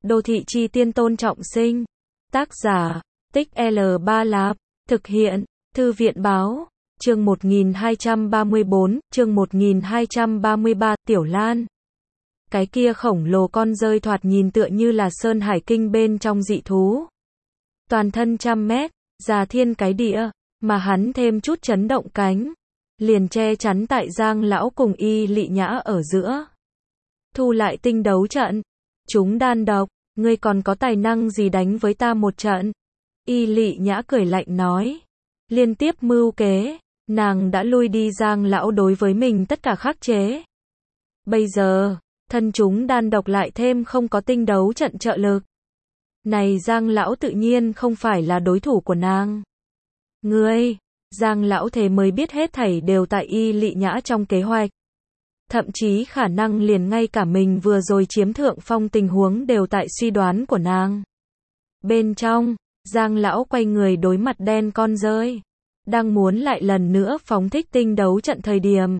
Đô thị chi tiên Tôn Trọng Sinh. Tác giả, Tích L3 Lạp. Thực hiện, Thư viện báo. Chương 1234, chương 1233, Tiểu Lan. Cái kia khổng lồ con dơi thoạt nhìn tựa như là Sơn Hải Kinh bên trong dị thú. Toàn thân trăm mét, già thiên cái địa, mà hắn thêm chút chấn động cánh. Liền che chắn tại Giang lão cùng Y Lị Nhã ở giữa. Thu lại tinh đấu trận. Chúng đan độc, ngươi còn có tài năng gì đánh với ta một trận? Y Lị Nhã cười lạnh nói. Liên tiếp mưu kế, nàng đã lui đi Giang lão đối với mình tất cả khắc chế. Bây giờ, thân chúng đan độc lại thêm không có tinh đấu trận trợ lực. Này Giang lão tự nhiên không phải là đối thủ của nàng. Ngươi, Giang lão thế mới biết hết thảy đều tại Y Lị Nhã trong kế hoạch. Thậm chí khả năng liền ngay cả mình vừa rồi chiếm thượng phong tình huống đều tại suy đoán của nàng. Bên trong, Giang lão quay người đối mặt đen con dơi. Đang muốn lại lần nữa phóng thích tinh đấu trận thời điểm.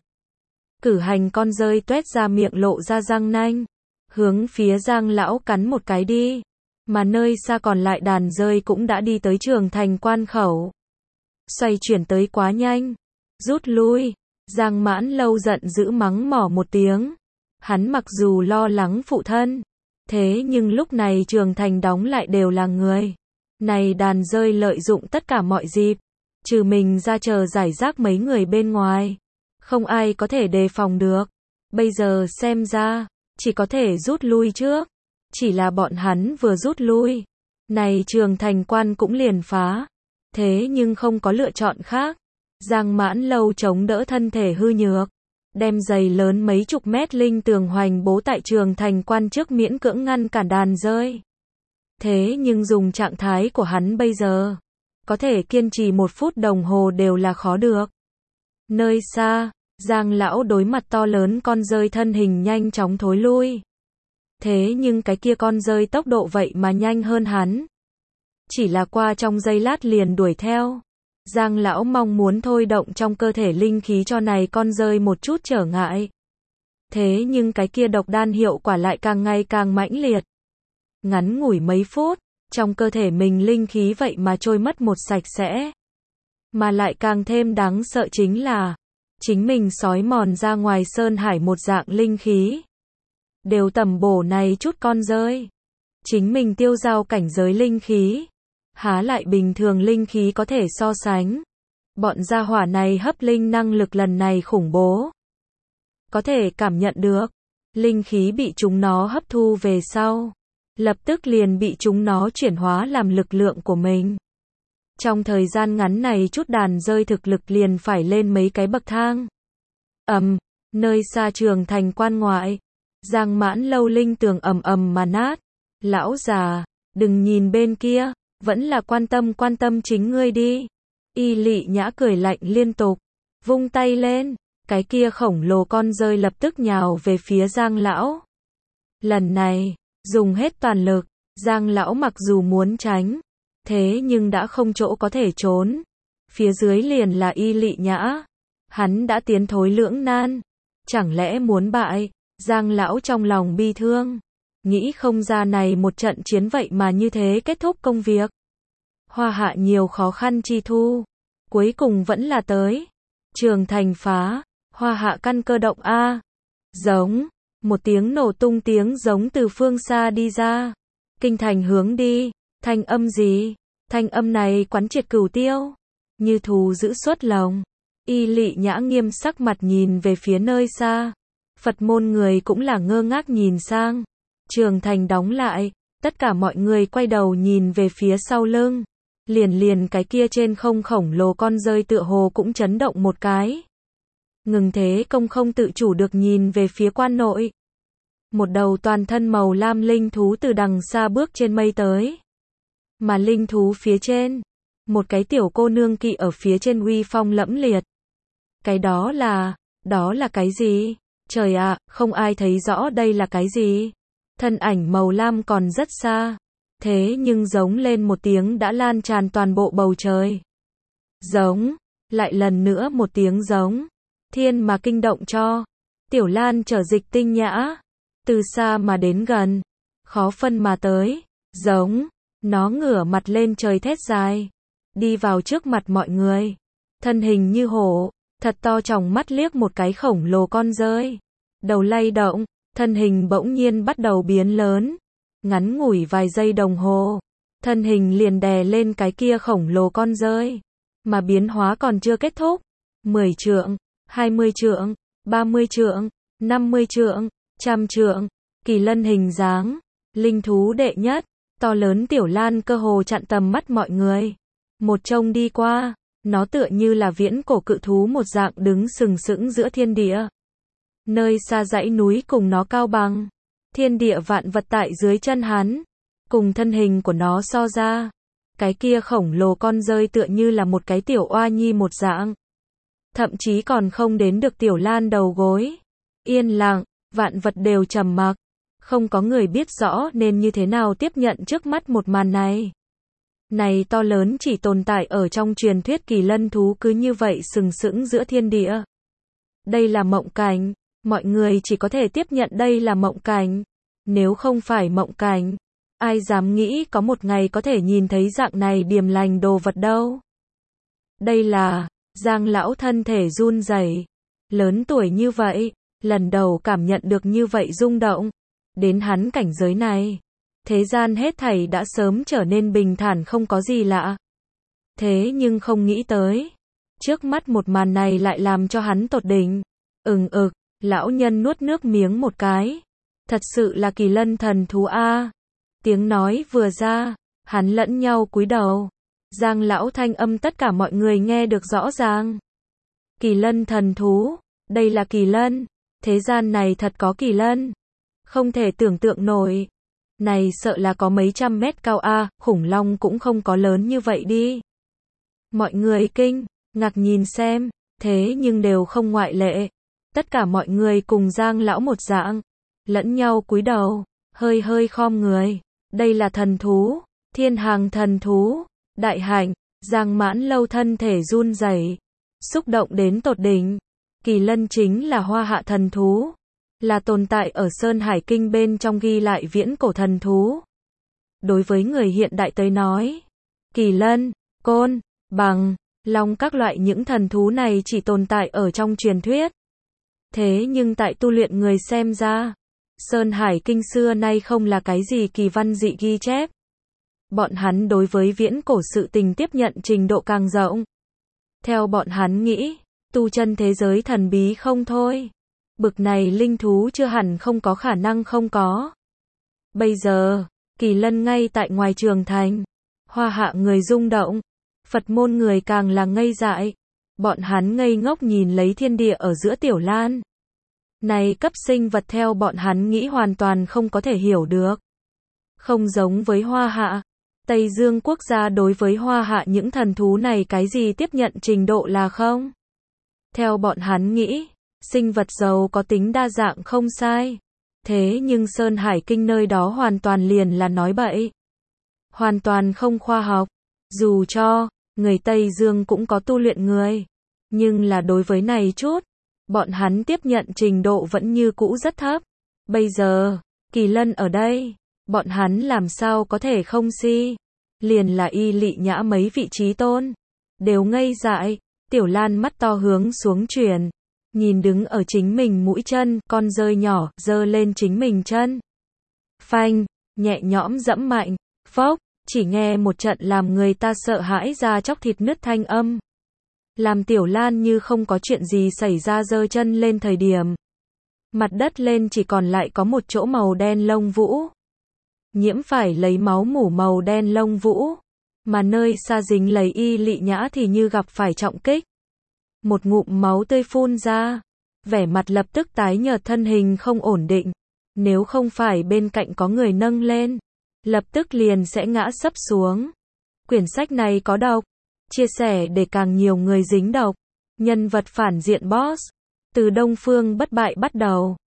Cử hành con dơi tuét ra miệng lộ ra răng nanh. Hướng phía Giang lão cắn một cái đi. Mà nơi xa còn lại đàn dơi cũng đã đi tới Trường Thành quan khẩu. Xoay chuyển tới quá nhanh. Rút lui. Giang Mãn Lâu giận dữ mắng mỏ một tiếng. Hắn mặc dù lo lắng phụ thân. Thế nhưng lúc này Trường Thành đóng lại đều là người. Này đàn dơi lợi dụng tất cả mọi dịp. Trừ mình ra chờ giải rác mấy người bên ngoài. Không ai có thể đề phòng được. Bây giờ xem ra, chỉ có thể rút lui trước. Chỉ là bọn hắn vừa rút lui. Này Trường Thành quan cũng liền phá. Thế nhưng không có lựa chọn khác. Giang Mãn Lâu chống đỡ thân thể hư nhược. Đem giày lớn mấy chục mét linh tường hoành bố tại Trường Thành quan trước miễn cưỡng ngăn cản đàn dơi. Thế nhưng dùng trạng thái của hắn bây giờ. Có thể kiên trì 1 phút đồng hồ đều là khó được. Nơi xa, Giang lão đối mặt to lớn con dơi thân hình nhanh chóng thối lui. Thế nhưng cái kia con dơi tốc độ vậy mà nhanh hơn hắn. Chỉ là qua trong giây lát liền đuổi theo. Giang lão mong muốn thôi động trong cơ thể linh khí cho này con dơi một chút trở ngại. Thế nhưng cái kia độc đan hiệu quả lại càng ngày càng mãnh liệt. Ngắn ngủi mấy phút, trong cơ thể mình linh khí vậy mà trôi mất một sạch sẽ. Mà lại càng thêm đáng sợ chính là, chính mình sói mòn ra ngoài sơn hải một dạng linh khí. Đều tầm bổ này chút con dơi. Chính mình tiêu giao cảnh giới linh khí. Há lại bình thường linh khí có thể so sánh. Bọn gia hỏa này hấp linh năng lực lần này khủng bố. Có thể cảm nhận được. Linh khí bị chúng nó hấp thu về sau. Lập tức liền bị chúng nó chuyển hóa làm lực lượng của mình. Trong thời gian ngắn này chút đàn dơi thực lực liền phải lên mấy cái bậc thang. Nơi xa Trường Thành quan ngoại. Giang Mãn Lâu linh tường ầm ầm mà nát. Lão già, đừng nhìn bên kia. Vẫn là quan tâm chính ngươi đi. Y Lị Nhã cười lạnh liên tục. Vung tay lên. Cái kia khổng lồ con dơi lập tức nhào về phía Giang lão. Lần này, dùng hết toàn lực. Giang lão mặc dù muốn tránh. Thế nhưng đã không chỗ có thể trốn. Phía dưới liền là Y Lị Nhã. Hắn đã tiến thối lưỡng nan. Chẳng lẽ muốn bại? Giang lão trong lòng bi thương. Nghĩ không ra này một trận chiến vậy mà như thế kết thúc công việc. Hoa hạ nhiều khó khăn chi thu. Cuối cùng vẫn là tới. Trường Thành phá. Hoa hạ căn cơ động A. Giống. Một tiếng nổ tung tiếng giống từ phương xa đi ra. Kinh thành hướng đi. Thanh âm gì? Thanh âm này quán triệt cửu tiêu. Như thù giữ xuất lồng. Y Lị Nhã nghiêm sắc mặt nhìn về phía nơi xa. Phật môn người cũng là ngơ ngác nhìn sang. Trường Thành đóng lại, tất cả mọi người quay đầu nhìn về phía sau lưng. Liền cái kia trên không khổng lồ con dơi tựa hồ cũng chấn động một cái. Ngừng thế công không tự chủ được nhìn về phía quan nội. Một đầu toàn thân màu lam linh thú từ đằng xa bước trên mây tới. Mà linh thú phía trên, một cái tiểu cô nương kỵ ở phía trên uy phong lẫm liệt. Cái đó là cái gì? Trời ạ, không ai thấy rõ đây là cái gì. Thân ảnh màu lam còn rất xa. Thế nhưng giống lên một tiếng đã lan tràn toàn bộ bầu trời. Giống. Lại lần nữa một tiếng giống. Thiên mà kinh động cho. Tiểu Lan trở dịch tinh nhã. Từ xa mà đến gần. khó phân mà tới, giống, nó ngửa mặt lên trời thét dài, đi vào trước mặt mọi người, thân hình như hổ, thật to tròng mắt liếc một cái khổng lồ con dơi, đầu lay động, thân hình bỗng nhiên bắt đầu biến lớn, ngắn ngủi vài giây đồng hồ, thân hình liền đè lên cái kia khổng lồ con dơi, mà biến hóa còn chưa kết thúc, 10 trượng, 20 trượng, 30 trượng, 50 trượng, trăm trượng, kỳ lân hình dáng, linh thú đệ nhất, to lớn tiểu lan cơ hồ chặn tầm mắt mọi người. Một trông đi qua, nó tựa như là viễn cổ cự thú một dạng đứng sừng sững giữa thiên địa. Nơi xa dãy núi cùng nó cao bằng, thiên địa vạn vật tại dưới chân hắn, cùng thân hình của nó so ra. Cái kia khổng lồ con dơi tựa như là một cái tiểu oa nhi một dạng. Thậm chí còn không đến được tiểu lan đầu gối. Yên lặng, vạn vật đều trầm mặc. Không có người biết rõ nên như thế nào tiếp nhận trước mắt một màn này. Này to lớn chỉ tồn tại ở trong truyền thuyết kỳ lân thú cứ như vậy sừng sững giữa thiên địa. Đây là mộng cảnh, mọi người chỉ có thể tiếp nhận đây là mộng cảnh. Nếu không phải mộng cảnh, ai dám nghĩ có một ngày có thể nhìn thấy dạng này điềm lành đồ vật đâu. Đây là, Giang lão thân thể run rẩy, lớn tuổi như vậy, lần đầu cảm nhận được như vậy rung động. Đến hắn cảnh giới này, thế gian hết thảy đã sớm trở nên bình thản không có gì lạ. Thế nhưng không nghĩ tới, trước mắt một màn này lại làm cho hắn tột đỉnh. Lão nhân nuốt nước miếng một cái. Thật sự là kỳ lân thần thú a. Tiếng nói vừa ra, hắn lẫn nhau cúi đầu. Giang lão thanh âm tất cả mọi người nghe được rõ ràng. Kỳ lân thần thú, đây là kỳ lân, thế gian này thật có kỳ lân. Không thể tưởng tượng nổi. Này sợ là có mấy trăm mét cao a, khủng long cũng không có lớn như vậy đi. Mọi người kinh, ngạc nhìn xem, thế nhưng đều không ngoại lệ. Tất cả mọi người cùng Giang lão một dạng, lẫn nhau cúi đầu, hơi hơi khom người. Đây là thần thú, thiên hàng thần thú, đại hạnh. Giang Mãn Lâu thân thể run rẩy, xúc động đến tột đỉnh. Kỳ lân chính là hoa hạ thần thú, là tồn tại ở Sơn Hải Kinh bên trong ghi lại viễn cổ thần thú. Đối với người hiện đại tới nói, kỳ lân, côn, bằng, long các loại những thần thú này chỉ tồn tại ở trong truyền thuyết. Thế nhưng tại tu luyện người xem ra, Sơn Hải Kinh xưa nay không là cái gì kỳ văn dị ghi chép. Bọn hắn đối với viễn cổ sự tình tiếp nhận trình độ càng rộng. Theo bọn hắn nghĩ, tu chân thế giới thần bí không thôi. Bực này linh thú chưa hẳn không có khả năng không có. Bây giờ, kỳ lân ngay tại ngoài trường thành. Hoa hạ người rung động. Phật môn người càng là ngây dại. Bọn hắn ngây ngốc nhìn lấy thiên địa ở giữa tiểu lan. Này cấp sinh vật theo bọn hắn nghĩ hoàn toàn không có thể hiểu được. Không giống với Hoa hạ. Tây Dương quốc gia đối với Hoa hạ những thần thú này cái gì tiếp nhận trình độ là không. Theo bọn hắn nghĩ, sinh vật giàu có tính đa dạng không sai. Thế nhưng Sơn Hải Kinh nơi đó hoàn toàn liền là nói bậy. Hoàn toàn không khoa học. Dù cho, người Tây Dương cũng có tu luyện người. Nhưng là đối với này chút, bọn hắn tiếp nhận trình độ vẫn như cũ rất thấp. Bây giờ, kỳ lân ở đây, bọn hắn làm sao có thể không si. Liền là Y Lị Nhã mấy vị trí tôn. Đều ngây dại, tiểu lan mắt to hướng xuống chuyển. Nhìn đứng ở chính mình mũi chân, con dơi nhỏ, giơ lên chính mình chân. Phanh, nhẹ nhõm dẫm mạnh, phốc, chỉ nghe một trận làm người ta sợ hãi ra chóc thịt nứt thanh âm. Làm tiểu lan như không có chuyện gì xảy ra giơ chân lên thời điểm. Mặt đất lên chỉ còn lại có một chỗ màu đen lông vũ. Nhiễm phải lấy máu mủ màu đen lông vũ. Mà nơi xa dính lấy Y Lị Nhã thì như gặp phải trọng kích. Một ngụm máu tươi phun ra. Vẻ mặt lập tức tái nhợt thân hình không ổn định. Nếu không phải bên cạnh có người nâng lên, lập tức liền sẽ ngã sấp xuống. Quyển sách này có độc. Chia sẻ để càng nhiều người dính độc. Nhân vật phản diện boss. Từ Đông Phương Bất Bại bắt đầu.